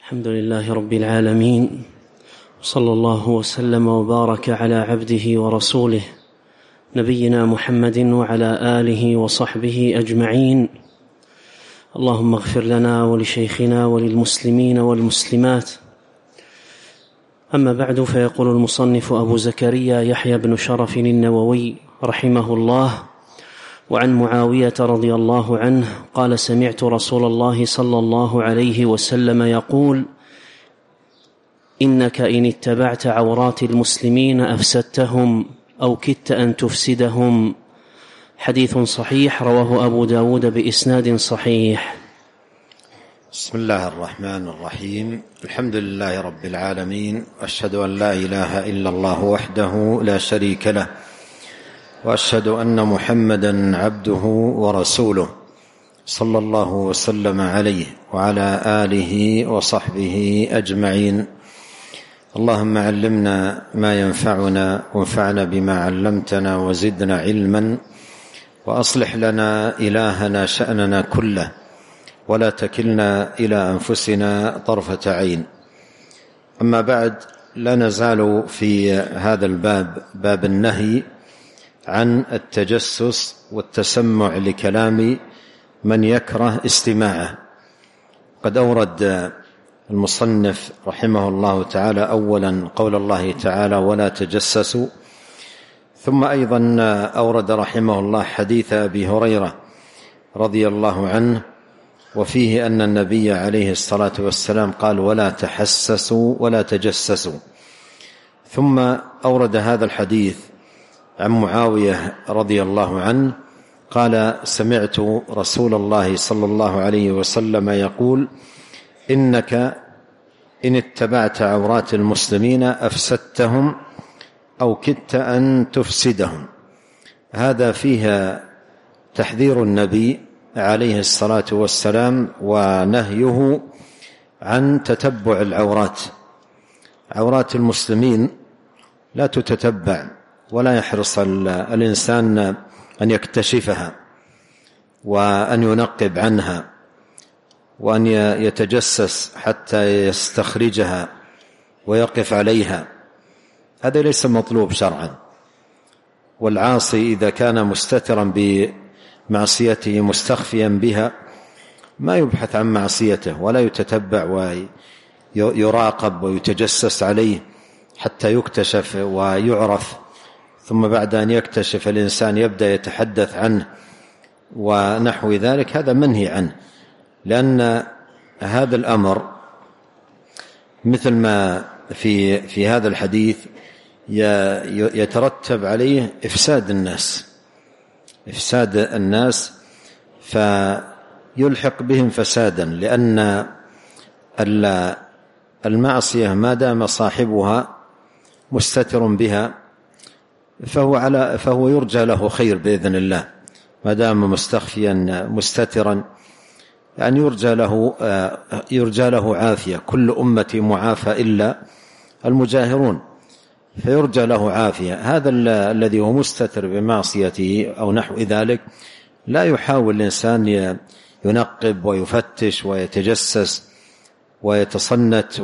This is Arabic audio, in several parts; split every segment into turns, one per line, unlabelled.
الحمد لله رب العالمين، صلى الله وسلم وبارك على عبده ورسوله نبينا محمد وعلى آله وصحبه أجمعين. اللهم اغفر لنا ولشيخنا وللمسلمين والمسلمات. أما بعد، فيقول المصنف أبو زكريا يحيى بن شرف النووي رحمه الله: وعن معاوية رضي الله عنه قال: سمعت رسول الله صلى الله عليه وسلم يقول: إنك إن اتبعت عورات المسلمين أفسدتهم أو كدت أن تفسدهم. حديث صحيح رواه أبو داود بإسناد صحيح.
بسم الله الرحمن الرحيم. الحمد لله رب العالمين، وأشهد أن لا إله إلا الله وحده لا شريك له، وأشهد أن محمدا عبده ورسوله، صلى الله وسلم عليه وعلى آله وصحبه أجمعين. اللهم علمنا ما ينفعنا وانفعنا بما علمتنا وزدنا علما، وأصلح لنا إلهنا شأننا كله، ولا تكلنا إلى أنفسنا طرفة عين. أما بعد، لا نزال في هذا الباب، باب النهي عن التجسس والتسمع لكلام من يكره استماعه. قد أورد المصنف رحمه الله تعالى أولا قول الله تعالى: ولا تجسسوا، ثم أيضا أورد رحمه الله حديث أبي هريرة رضي الله عنه، وفيه أن النبي عليه الصلاة والسلام قال: ولا تحسسوا ولا تجسسوا. ثم أورد هذا الحديث عن معاوية رضي الله عنه قال: سمعت رسول الله صلى الله عليه وسلم يقول: إنك إن اتبعت عورات المسلمين أفسدتهم أو كدت أن تفسدهم. هذا فيها تحذير النبي عليه الصلاة والسلام ونهيه عن تتبع العورات. عورات المسلمين لا تتتبع، ولا يحرص الإنسان أن يكتشفها وأن ينقب عنها وأن يتجسس حتى يستخرجها ويقف عليها. هذا ليس مطلوب شرعا. والعاصي إذا كان مستترا بمعصيته مستخفيا بها ما يبحث عن معصيته ولا يتتبع ويراقب ويتجسس عليه حتى يكتشف ويعرف، ثم بعد أن يكتشف الإنسان يبدأ يتحدث عنه ونحو ذلك. هذا منهي عنه، لأن هذا الأمر مثل ما في هذا الحديث يترتب عليه إفساد الناس فيلحق بهم فسادا، لأن المعصية ما دام صاحبها مستتر بها فهو يرجى له خير بإذن الله، ما دام مستخفيا مستترا، يعني يرجى له عافية. كل أمتي معافى إلا المجاهرون، فيرجى له عافية. هذا الذي هو مستتر بمعصيته أو نحو ذلك لا يحاول الإنسان ينقب ويفتش ويتجسس ويتصنت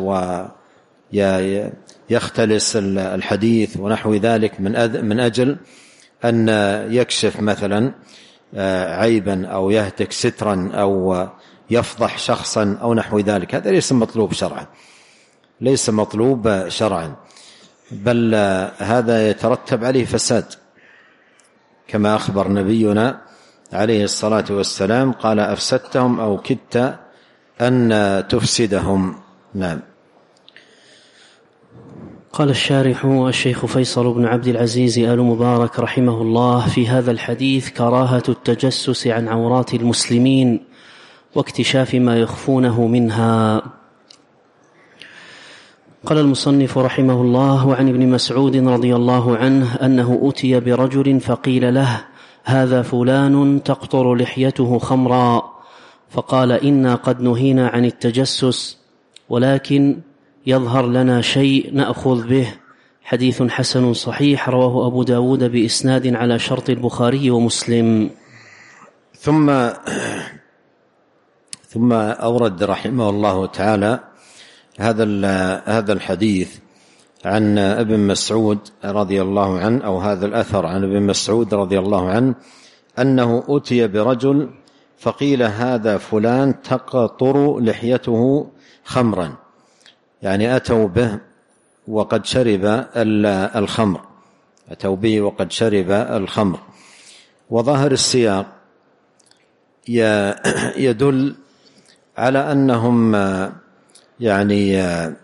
ويختلس الحديث ونحو ذلك من أجل أن يكشف مثلا عيبا أو يهتك سترا أو يفضح شخصا أو نحو ذلك. هذا ليس مطلوب شرعا، بل هذا يترتب عليه فساد، كما أخبر نبينا عليه الصلاة والسلام قال: أفسدتهم أو كدت أن تفسدهم. نعم.
قال الشارح الشيخ فيصل بن عبد العزيز آل مبارك رحمه الله: في هذا الحديث كراهة التجسس عن عورات المسلمين واكتشاف ما يخفونه منها. قال المصنف رحمه الله: وعن ابن مسعود رضي الله عنه أنه أتي برجل فقيل له: هذا فلان تقطر لحيته خمرا، فقال: إنا قد نهينا عن التجسس، ولكن يظهر لنا شيء نأخذ به. حديث حسن صحيح رواه أبو داود بإسناد على شرط البخاري ومسلم.
ثم أورد رحمه الله تعالى هذا الحديث عن ابن مسعود رضي الله عنه، أو هذا الأثر عن ابن مسعود رضي الله عنه، أنه أتي برجل فقيل هذا فلان تقطر لحيته خمرا، يعني أتوا به وقد شرب الخمر، أتوا به وقد شرب الخمر. وظاهر السياق يدل على أنهم يعني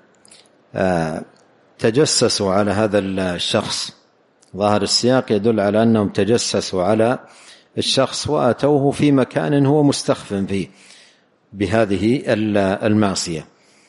تجسسوا على هذا الشخص، ظاهر السياق يدل على أنهم تجسسوا على الشخص وأتوه في مكان هو مستخف فيه بهذه المعصية.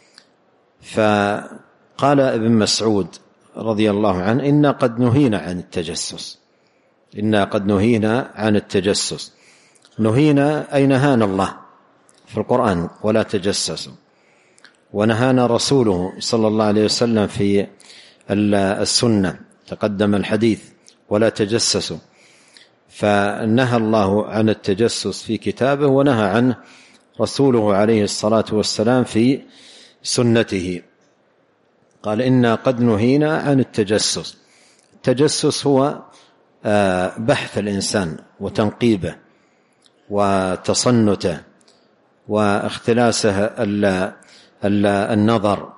فقال ابن مسعود رضي الله عنه إنا قد نهينا عن التجسس، إنا قد نهينا عن التجسس. نهينا أي نهانا الله في القرآن ولا تجسسوا، ونهانا رسوله صلى الله عليه وسلم في السنة، تقدم الحديث ولا تجسسوا. فنهى الله عن التجسس في كتابه، ونهى عنه رسوله عليه الصلاة والسلام في سنته. قال إنا قد نهينا عن التجسس. التجسس هو بحث الإنسان وتنقيبه وتصنته واختلاسه النظر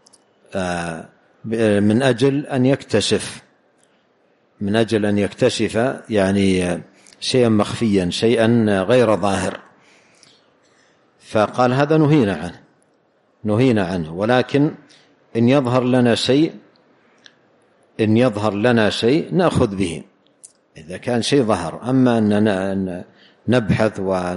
من أجل أن يكتشف يعني شيئا مخفيا، شيئا غير ظاهر. فقال هذا نهينا عنه. ولكن إن يظهر لنا شيء نأخذ به، إذا كان شيء ظهر. أما أن نبحث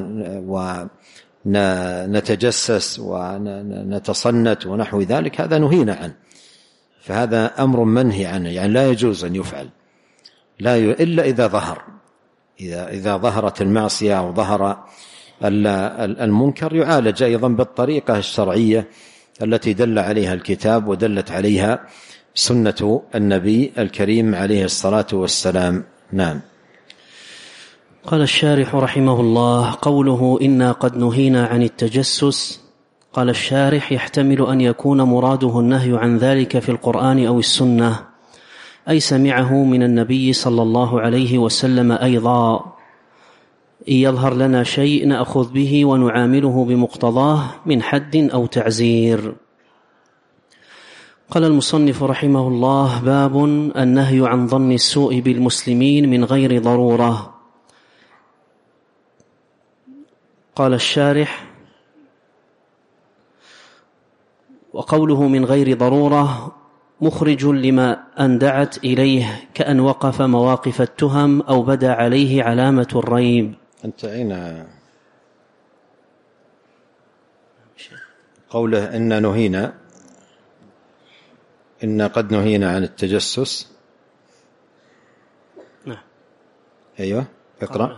ونتجسس ونتصنت ونحو ذلك، هذا نهينا عنه. فهذا أمر منهي عنه، يعني لا يجوز أن يفعل إلا إذا ظهر، إذا ظهرت المعصية أو ظهر المنكر يعالج أيضا بالطريقة الشرعية التي دل عليها الكتاب ودلت عليها سنة النبي الكريم عليه الصلاة والسلام. نعم.
قال الشارح رحمه الله: قوله إنا قد نهينا عن التجسس، قال الشارح: يحتمل أن يكون مراده النهي عن ذلك في القرآن أو السنة، أي سمعه من النبي صلى الله عليه وسلم أيضا. إن يظهر لنا شيء نأخذ به ونعامله بمقتضاه من حد أو تعزير. قال المصنف رحمه الله: باب النهي عن ظن السوء بالمسلمين من غير ضرورة. قال الشارح: وقوله من غير ضرورة مخرج لما أندعت إليه، كأن وقف مواقف التهم أو بدا عليه علامة الريب.
أنت أين قوله إن قد نهينا عن التجسس؟
نعم.
أيوة، اقرأ.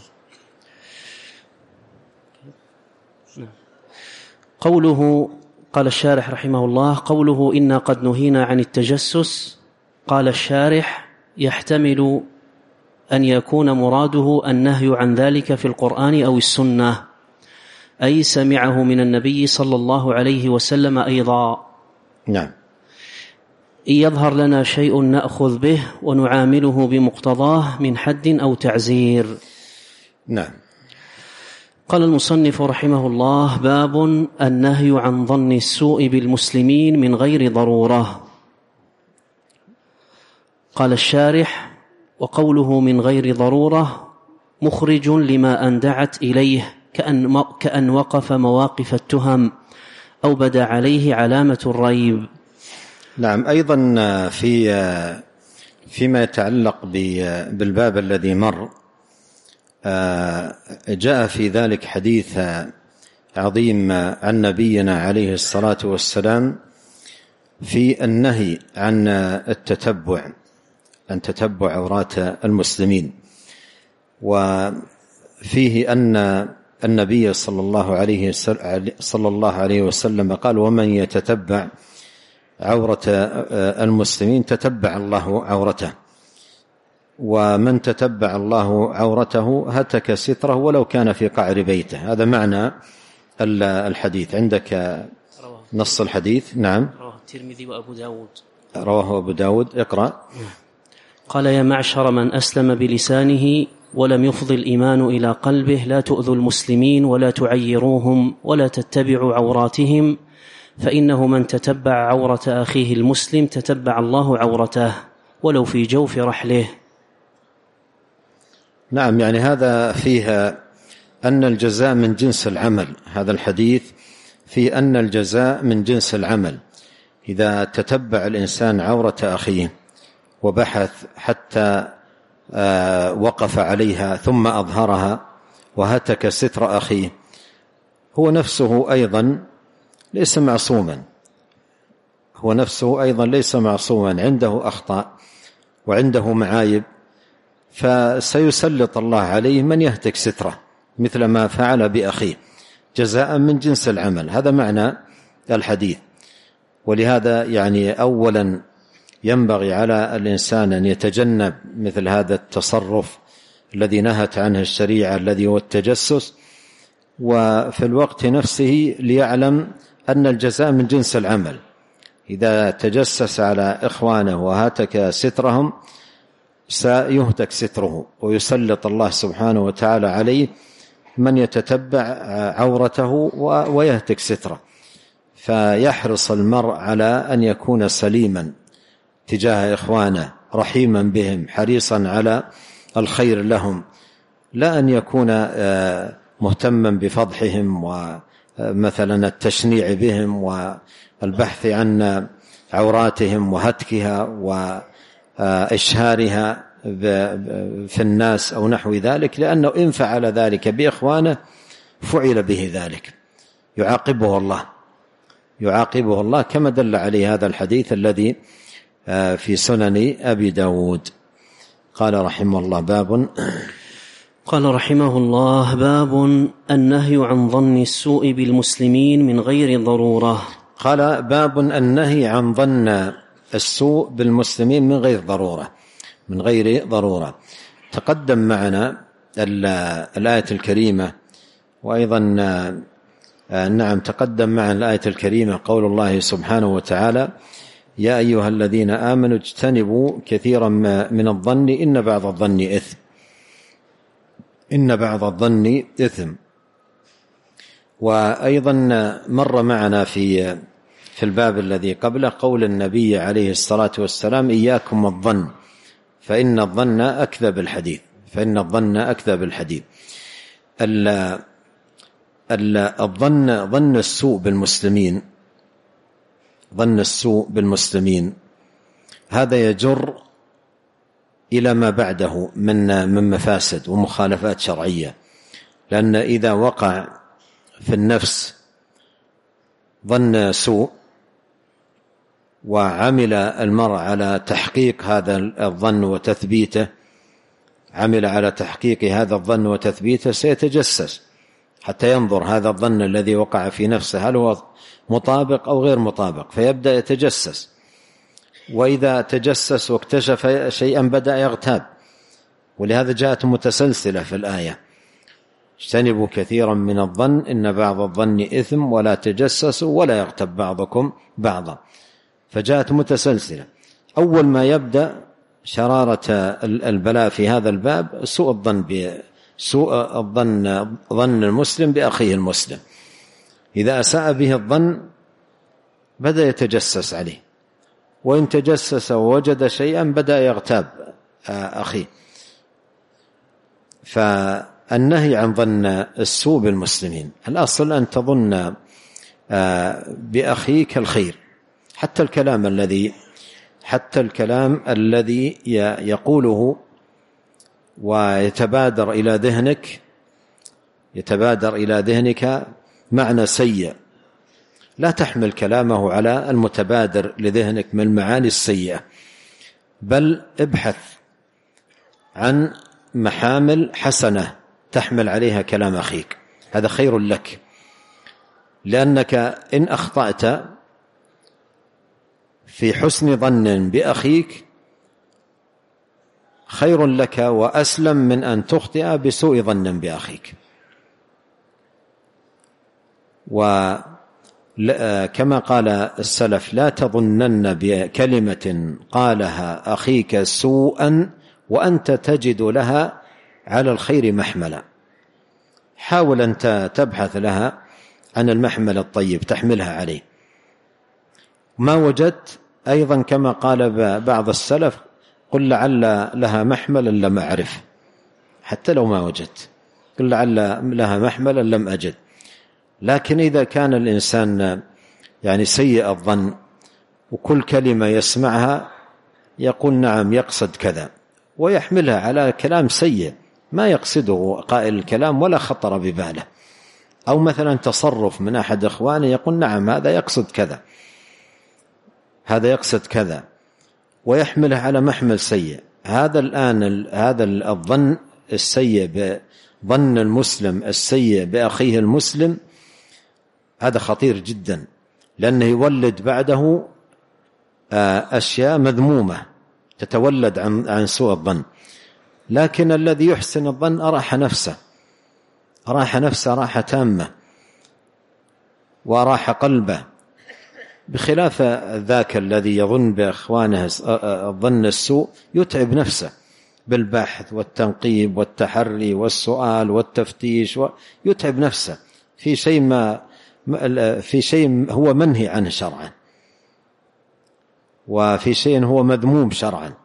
قوله، قال الشارح رحمه الله: قوله إنا قد نهينا عن التجسس، قال الشارح: يحتمل أن يكون مراده النهي عن ذلك في القرآن أو السنة، أي سمعه من النبي صلى الله عليه وسلم أيضا.
نعم.
إن يظهر لنا شيء نأخذ به ونعامله بمقتضاه من حد أو تعزير.
نعم.
قال المصنف رحمه الله: باب النهي عن ظن السوء بالمسلمين من غير ضرورة. قال الشارح: وقوله من غير ضرورة مخرج لما أندعت إليه، كأن وقف مواقف التهم أو بدا عليه علامة الريب.
نعم. أيضا فيما يتعلق بالباب الذي مر، جاء في ذلك حديث عظيم عن نبينا عليه الصلاة والسلام في النهي عن تتبع عورات المسلمين. وفيه أن النبي صلى الله عليه وسلم قال: ومن يتتبع عورة المسلمين تتبع الله عورته، ومن تتبع الله عورته هتك ستره ولو كان في قعر بيته. هذا معنى الحديث. عندك نص الحديث. نعم.
رواه الترمذي وأبو داود.
رواه أبو داود. اقرأ.
قال: يا معشر من أسلم بلسانه ولم يفض الإيمان إلى قلبه، لا تؤذوا المسلمين ولا تعيروهم ولا تتبعوا عوراتهم، فإنه من تتبع عورة أخيه المسلم تتبع الله عورته ولو في جوف رحله.
نعم، يعني هذا فيه أن الجزاء من جنس العمل. هذا الحديث فيه أن الجزاء من جنس العمل. إذا تتبع الإنسان عورة أخيه وبحث حتى وقف عليها ثم أظهرها وهتك ستر أخيه، هو نفسه أيضا ليس معصوما، هو نفسه أيضا ليس معصوما، عنده أخطاء وعنده معايب، فسيسلط الله عليه من يهتك ستره مثل ما فعل بأخيه، جزاء من جنس العمل. هذا معنى الحديث. ولهذا يعني أولا ينبغي على الإنسان أن يتجنب مثل هذا التصرف الذي نهت عنه الشريعة الذي هو التجسس، وفي الوقت نفسه ليعلم أن الجزاء من جنس العمل. إذا تجسس على إخوانه وهتك سترهم سيهتك ستره، ويسلط الله سبحانه وتعالى عليه من يتتبع عورته ويهتك ستره. فيحرص المرء على أن يكون سليما تجاه إخوانه، رحيما بهم، حريصا على الخير لهم، لا أن يكون مهتما بفضحهم ومثلا التشنيع بهم والبحث عن عوراتهم وهتكها وإشهارها في الناس أو نحو ذلك، لأنه إن فعل ذلك بإخوانه فعل به ذلك، يعاقبه الله كما دل عليه هذا الحديث الذي في سنن أبي داود. قال رحمه الله:
باب النهي عن ظن السوء بالمسلمين من غير ضرورة.
قال: باب النهي عن ظن السوء بالمسلمين من غير ضرورة. تقدم معنا الآية الكريمة، وأيضا نعم تقدم معنا الآية الكريمة قول الله سبحانه وتعالى: يا أيها الذين آمنوا اجتنبوا كثيرا من الظن إن بعض الظن إثم. وأيضا مر معنا في الباب الذي قبله قول النبي عليه الصلاة والسلام: إياكم الظن فإن الظن أكذب الحديث. ظن السوء بالمسلمين هذا يجر إلى ما بعده من مفاسد ومخالفات شرعية، لأن إذا وقع في النفس ظن سوء وعمل المرء على تحقيق هذا الظن وتثبيته سيتجسس حتى ينظر هذا الظن الذي وقع في نفسه هل هو مطابق أو غير مطابق، فيبدأ يتجسس، وإذا تجسس واكتشف شيئا بدأ يغتاب. ولهذا جاءت متسلسلة في الآية: اجتنبوا كثيرا من الظن إن بعض الظن إثم ولا تجسسوا ولا يغتب بعضكم بعضا. فجاءت متسلسلة. أول ما يبدأ شرارة البلاء في هذا الباب ظن المسلم بأخيه المسلم. إذا أساء به الظن بدأ يتجسس عليه، وإن تجسس ووجد شيئا بدأ يغتاب أخيه. فالنهي عن ظن السوء بالمسلمين، الأصل أن تظن بأخيك الخير، حتى الكلام الذي يقوله ويتبادر إلى ذهنك معنى سيء، لا تحمل كلامه على المتبادر لذهنك من المعاني السيئة، بل ابحث عن محامل حسنة تحمل عليها كلام أخيك، هذا خير لك، لأنك إن أخطأت في حسن ظن بأخيك خير لك وأسلم من أن تخطئ بسوء ظن بأخيك. كما قال السلف: لا تظنن بكلمة قالها أخيك سوءا وأنت تجد لها على الخير محملا. حاول أن تبحث لها عن المحمل الطيب تحملها عليه. ما وجدت أيضا كما قال بعض السلف: قل لعل لها محملا لم أعرف. حتى لو ما وجدت قل لعل لها محملا لم أجد. لكن إذا كان الإنسان يعني سيء الظن وكل كلمة يسمعها يقول نعم يقصد كذا، ويحملها على كلام سيء ما يقصده قائل الكلام ولا خطر بباله، أو مثلا تصرف من أحد إخوانه يقول نعم هذا يقصد كذا، هذا يقصد كذا، ويحمله على محمل سيء. هذا الآن هذا الظن السيء، ظن المسلم السيء بأخيه المسلم، هذا خطير جدا، لأنه يولد بعده أشياء مذمومة تتولد عن سوء الظن. لكن الذي يحسن الظن أراح نفسه راحة تامة وراح قلبه، بخلاف ذاك الذي يظن بإخوانه الظن السوء يتعب نفسه بالبحث والتنقيب والتحري والسؤال والتفتيش، يتعب نفسه في شيء هو منهي عنه شرعا، وفي شيء هو مذموم شرعا.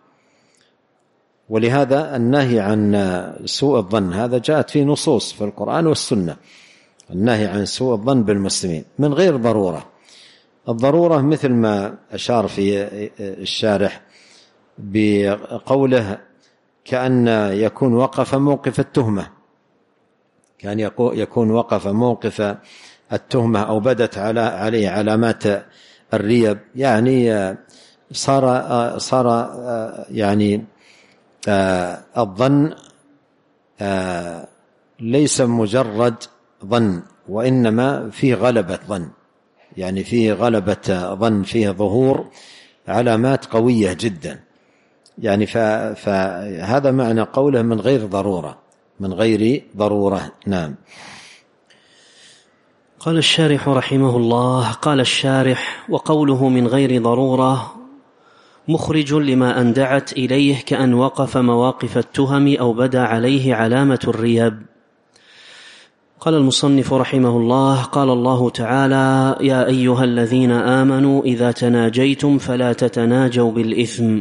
ولهذا النهي عن سوء الظن هذا جاءت فيه نصوص في القرآن والسنة، النهي عن سوء الظن بالمسلمين من غير ضرورة. الضرورة مثل ما أشار في الشارح بقوله كأن يكون وقف موقف التهمة، كان يكون وقف موقف التهمة أو بدت عليه علامات الريب، يعني صار يعني الظن ليس مجرد ظن، وإنما فيه غلبة ظن، يعني فيه غلبة ظن، فيه ظهور علامات قوية جدا، يعني فهذا معنى قوله من غير ضرورة. نعم.
قال الشارح رحمه الله: قال الشارح: وقوله من غير ضرورة مخرج لما أندعت إليه، كأن وقف مواقف التهم أو بدا عليه علامة الريب. قال المصنف رحمه الله: قال الله تعالى: يا أيها الذين آمنوا إذا تناجيتم فلا تتناجوا بالإثم.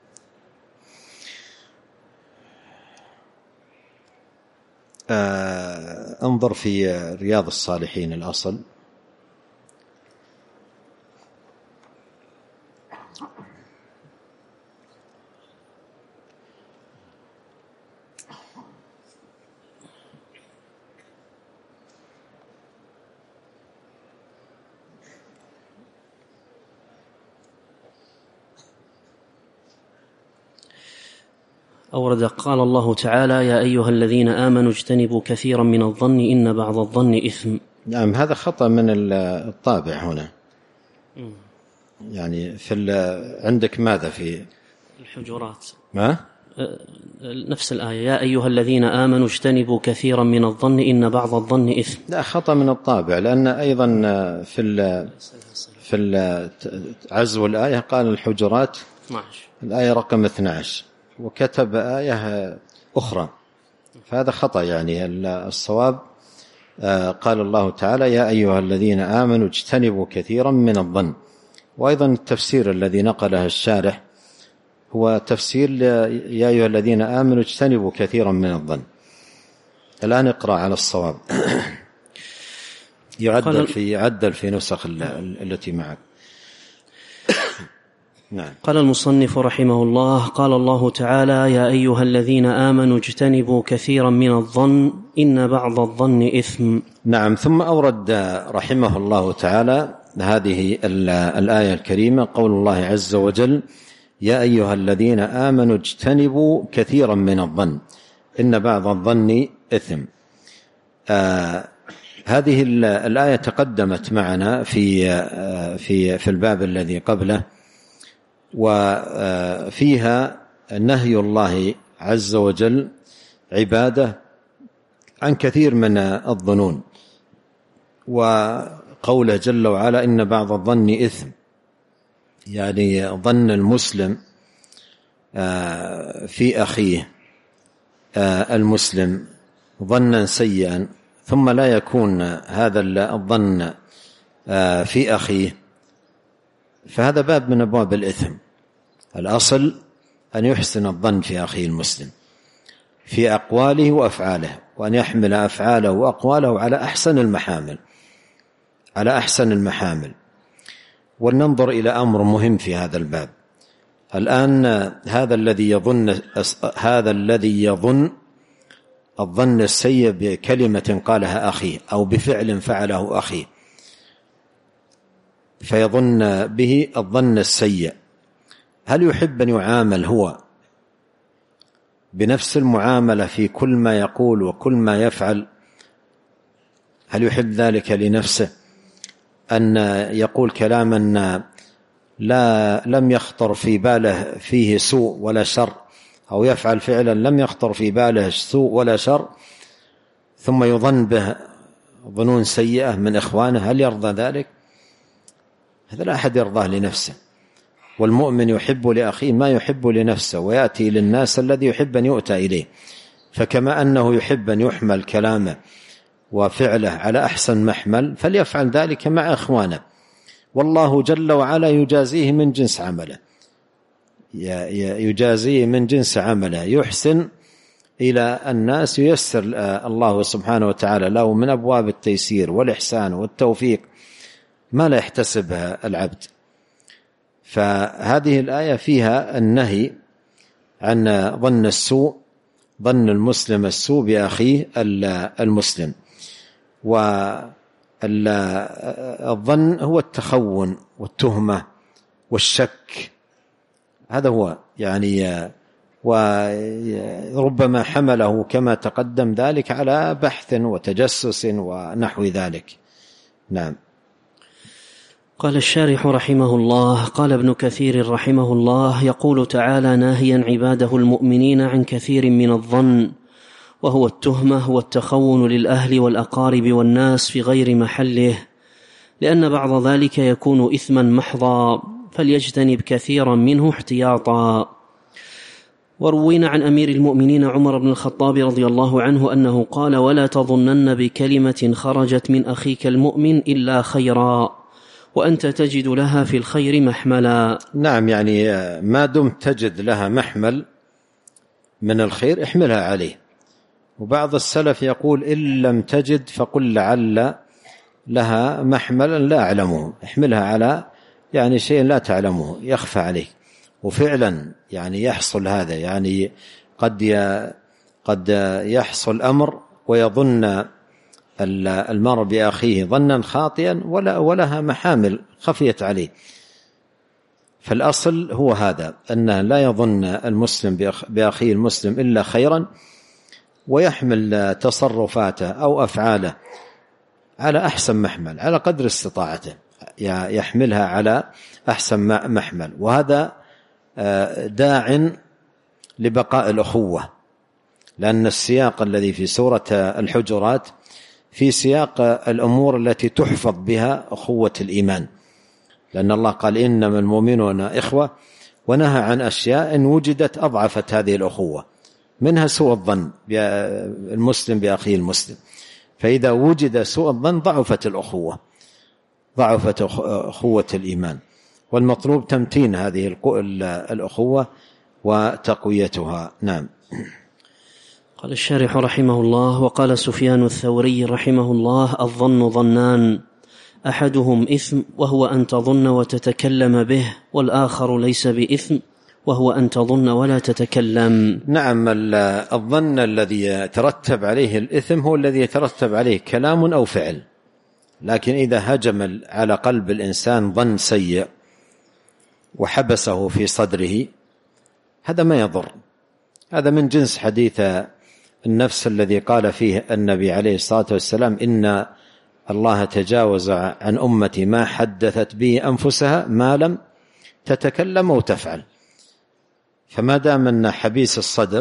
انظر في رياض الصالحين الأصل،
أورد قال الله تعالى: يا أيها الذين آمنوا اجتنبوا كثيرا من الظن إن بعض الظن إثم.
نعم، هذا خطأ من الطابع هنا. يعني عندك ماذا في
الحجرات؟
ما؟
نفس الآية: يا أيها الذين آمنوا اجتنبوا كثيرا من الظن إن بعض الظن إثم.
لا، خطأ من الطابع، لأن أيضا في عزو الآية قال الحجرات
12،
الآية رقم 12، وكتب آية أخرى، فهذا خطأ. يعني الصواب قال الله تعالى: يا أيها الذين آمنوا اجتنبوا كثيرا من الظن. وأيضا التفسير الذي نقله الشارح هو تفسير يا أيها الذين آمنوا اجتنبوا كثيرا من الظن. الآن اقرأ على الصواب. يعدل في نسخ التي معك. نعم.
قال المصنف رحمه الله: قال الله تعالى: يا أيها الذين آمنوا اجتنبوا كثيرا من الظن إن بعض الظن إثم.
نعم. ثم أورد رحمه الله تعالى هذه الآية الكريمة، قول الله عز وجل: يا أيها الذين آمنوا اجتنبوا كثيرا من الظن إن بعض الظن إثم. هذه الآية تقدمت معنا في الباب الذي قبله، وفيها نهي الله عز وجل عباده عن كثير من الظنون. وقال قوله جل وعلا إن بعض الظن إثم، يعني ظن المسلم في أخيه المسلم ظنا سيئا ثم لا يكون هذا الظن في أخيه، فهذا باب من أبواب الإثم. الأصل أن يحسن الظن في أخيه المسلم في أقواله وأفعاله، وأن يحمل أفعاله وأقواله على أحسن المحامل. وننظر إلى أمر مهم في هذا الباب الآن. هذا الذي يظن الظن السيء بكلمة قالها أخيه أو بفعل فعله أخيه، فيظن به الظن السيء، هل يحب أن يعامل هو بنفس المعاملة في كل ما يقول وكل ما يفعل؟ هل يحب ذلك لنفسه، أن يقول كلاما لم يخطر في باله فيه سوء ولا شر، أو يفعل فعلا لم يخطر في باله سوء ولا شر، ثم يظن به ظنون سيئة من إخوانه؟ هل يرضى ذلك؟ هذا لا أحد يرضاه لنفسه. والمؤمن يحب لأخيه ما يحب لنفسه، ويأتي للناس الذي يحب أن يؤتى إليه. فكما أنه يحب أن يحمل كلامه وفعله على أحسن محمل، فليفعل ذلك مع إخوانه، والله جل وعلا يجازيه من جنس عمله، يجازيه من جنس عمله. يحسن إلى الناس، ييسر الله سبحانه وتعالى له من أبواب التيسير والإحسان والتوفيق ما لا يحتسبها العبد. فهذه الآية فيها النهي عن ظن المسلم السوء بأخيه المسلم. والظن هو التخون والتهمة والشك، هذا هو يعني، وربما حمله كما تقدم ذلك على بحث وتجسس ونحو ذلك. نعم.
قال الشارح رحمه الله: قال ابن كثير رحمه الله: يقول تعالى ناهيا عباده المؤمنين عن كثير من الظن، وهو التهمة والتخون للأهل والأقارب والناس في غير محله، لأن بعض ذلك يكون إثما محضا، فليجتنب كثيرا منه احتياطا. وروينا عن أمير المؤمنين عمر بن الخطاب رضي الله عنه أنه قال: ولا تظنن بكلمة خرجت من أخيك المؤمن إلا خيرا، وأنت تجد لها في الخير محملا.
نعم، يعني ما دمت تجد لها محمل من الخير احملها عليه. وبعض السلف يقول: إن لم تجد فقل لعل لها محملا لا أعلمه، احملها على يعني شيء لا تعلمه يخفى عليك. وفعلا يعني يحصل هذا، يعني قد يحصل أمر ويظن المرء بأخيه ظنا خاطئا ولها محامل خفيت عليه. فالأصل هو هذا، أن لا يظن المسلم بأخيه المسلم إلا خيرا، ويحمل تصرفاته أو أفعاله على أحسن محمل على قدر استطاعته، يحملها على أحسن محمل. وهذا داع لبقاء الأخوة، لأن السياق الذي في سورة الحجرات في سياق الأمور التي تحفظ بها أخوة الإيمان، لأن الله قال: إنما المؤمنون إخوة، ونهى عن أشياء إن وجدت أضعفت هذه الأخوة، منها سوء الظن المسلم بأخيه المسلم. فإذا وجد سوء الظن ضعفت الأخوة، ضعفت أخوة الإيمان، والمطلوب تمتين هذه الأخوة وتقويتها. نعم.
قال الشارح رحمه الله: وقال سفيان الثوري رحمه الله: الظن ظنان، أحدهم إثم وهو أن تظن وتتكلم به، والآخر ليس بإثم وهو أن تظن ولا تتكلم.
نعم، الظن الذي يترتب عليه الإثم هو الذي يترتب عليه كلام أو فعل، لكن إذا هجم على قلب الإنسان ظن سيء وحبسه في صدره هذا ما يضر. هذا من جنس حديث النفس الذي قال فيه النبي عليه الصلاة والسلام: إن الله تجاوز عن أمتي ما حدثت به أنفسها ما لم تتكلم أو تفعل. فما دام أن حبيس الصدر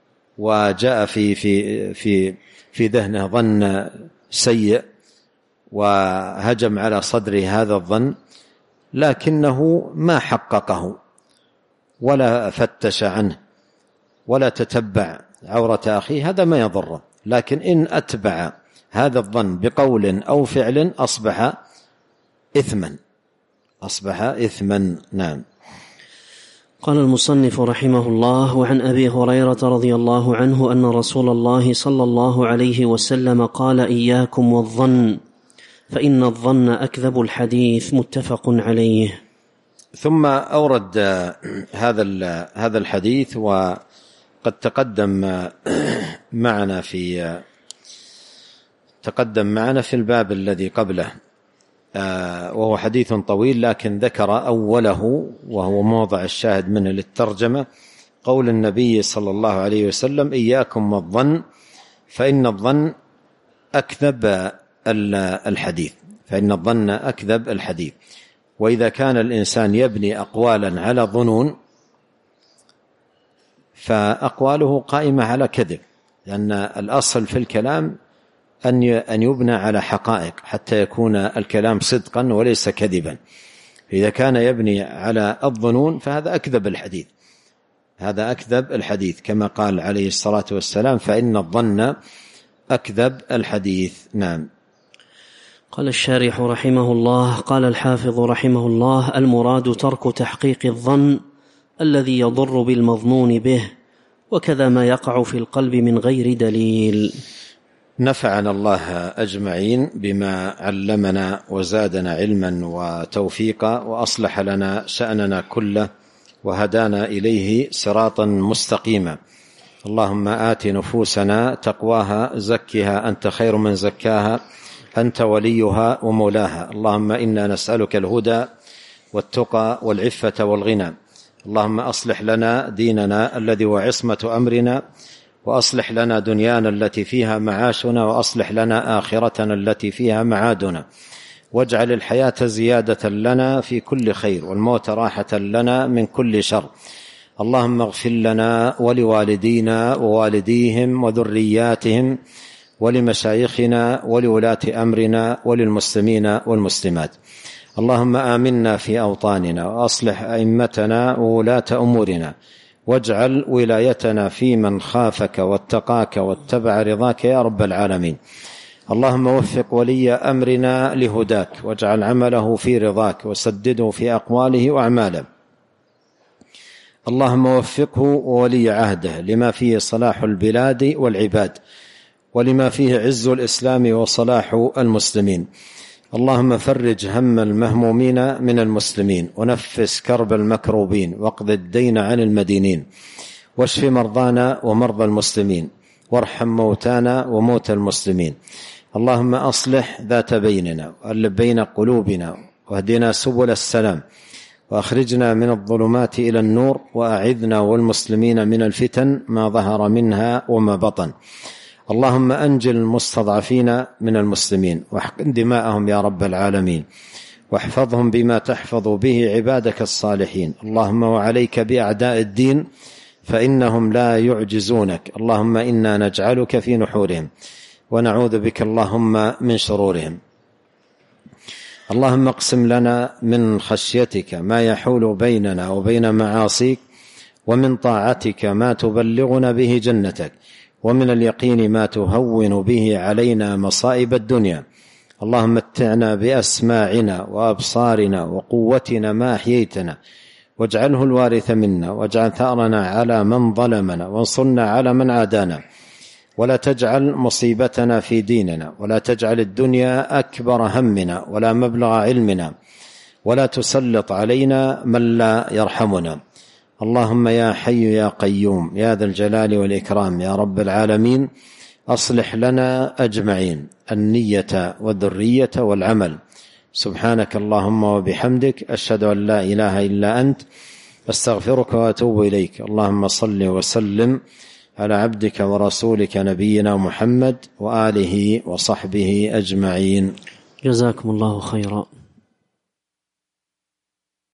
وجاء في ذهنه ظن سيء وهجم على صدره هذا الظن، لكنه ما حققه ولا فتش عنه ولا تتبع عورة أخيه، هذا ما يضره. لكن إن أتبع هذا الظن بقول أو فعل أصبح إثما. نعم.
قال المصنف رحمه الله: وعن أبي هريرة رضي الله عنه أن رسول الله صلى الله عليه وسلم قال: إياكم والظن فإن الظن أكذب الحديث. متفق عليه.
ثم أورد هذا الحديث، وقد تقدم معنا في الباب الذي قبله، وهو حديث طويل، لكن ذكر أوله وهو موضع الشاهد منه للترجمة، قول النبي صلى الله عليه وسلم: إياكم والظن فإن الظن أكذب الحديث. وإذا كان الإنسان يبني أقوالا على ظنون فأقواله قائمة على كذب، لأن الأصل في الكلام أن يبنى على حقائق حتى يكون الكلام صدقا وليس كذبا. إذا كان يبني على الظنون فهذا أكذب الحديث، كما قال عليه الصلاة والسلام: فإن الظن أكذب الحديث. نعم.
قال الشارح رحمه الله: قال الحافظ رحمه الله: المراد ترك تحقيق الظن الذي يضر بالمظنون به، وكذا ما يقع في القلب من غير دليل.
نفعنا الله أجمعين بما علمنا وزادنا علما وتوفيقا، وأصلح لنا شأننا كله، وهدانا إليه صراطا مستقيما. اللهم آت نفوسنا تقواها، زكها أنت خير من زكاها، أنت وليها ومولاها. اللهم إنا نسألك الهدى والتقى والعفة والغنى. اللهم أصلح لنا ديننا الذي هو عصمة أمرنا، وأصلح لنا دنيانا التي فيها معاشنا، وأصلح لنا آخرتنا التي فيها معادنا، واجعل الحياة زيادة لنا في كل خير، والموت راحة لنا من كل شر. اللهم اغفر لنا ولوالدينا ووالديهم وذرياتهم ولمشايخنا ولولاة أمرنا وللمسلمين والمسلمات. اللهم آمنا في أوطاننا، وأصلح أئمتنا وولاة أمورنا، واجعل ولايتنا في من خافك واتقاك واتبع رضاك يا رب العالمين. اللهم وفق ولي أمرنا لهداك، واجعل عمله في رضاك، وسدده في أقواله وأعماله. اللهم وفقه وولي عهده لما فيه صلاح البلاد والعباد، ولما فيه عز الإسلام وصلاح المسلمين. اللهم فرج هم المهمومين من المسلمين، ونفس كرب المكروبين، واقض الدين عن المدينين، واشف مرضانا ومرضى المسلمين، وارحم موتانا وموتى المسلمين. اللهم أصلح ذات بيننا، وألف بين قلوبنا، واهدنا سبل السلام، وأخرجنا من الظلمات إلى النور، وأعذنا والمسلمين من الفتن ما ظهر منها وما بطن. اللهم أنجل المستضعفين من المسلمين، واحقن دماءهم يا رب العالمين، واحفظهم بما تحفظ به عبادك الصالحين. اللهم وعليك بأعداء الدين فإنهم لا يعجزونك. اللهم إنا نجعلك في نحورهم، ونعوذ بك اللهم من شرورهم. اللهم اقسم لنا من خشيتك ما يحول بيننا وبين معاصيك، ومن طاعتك ما تبلغنا به جنتك، ومن اليقين ما تهون به علينا مصائب الدنيا. اللهم متعنا بأسماعنا وأبصارنا وقوتنا ما أحييتنا، واجعله الوارث منا، واجعل ثأرنا على من ظلمنا، وانصرنا على من عادانا، ولا تجعل مصيبتنا في ديننا، ولا تجعل الدنيا أكبر همنا ولا مبلغ علمنا، ولا تسلط علينا من لا يرحمنا. اللهم يا حي يا قيوم يا ذا الجلال والإكرام يا رب العالمين، أصلح لنا أجمعين النية والذرية والعمل. سبحانك اللهم وبحمدك، أشهد أن لا إله إلا أنت، أستغفرك وأتوب إليك. اللهم صل وسلم على عبدك ورسولك نبينا محمد وآله وصحبه أجمعين.
جزاكم الله خيرا.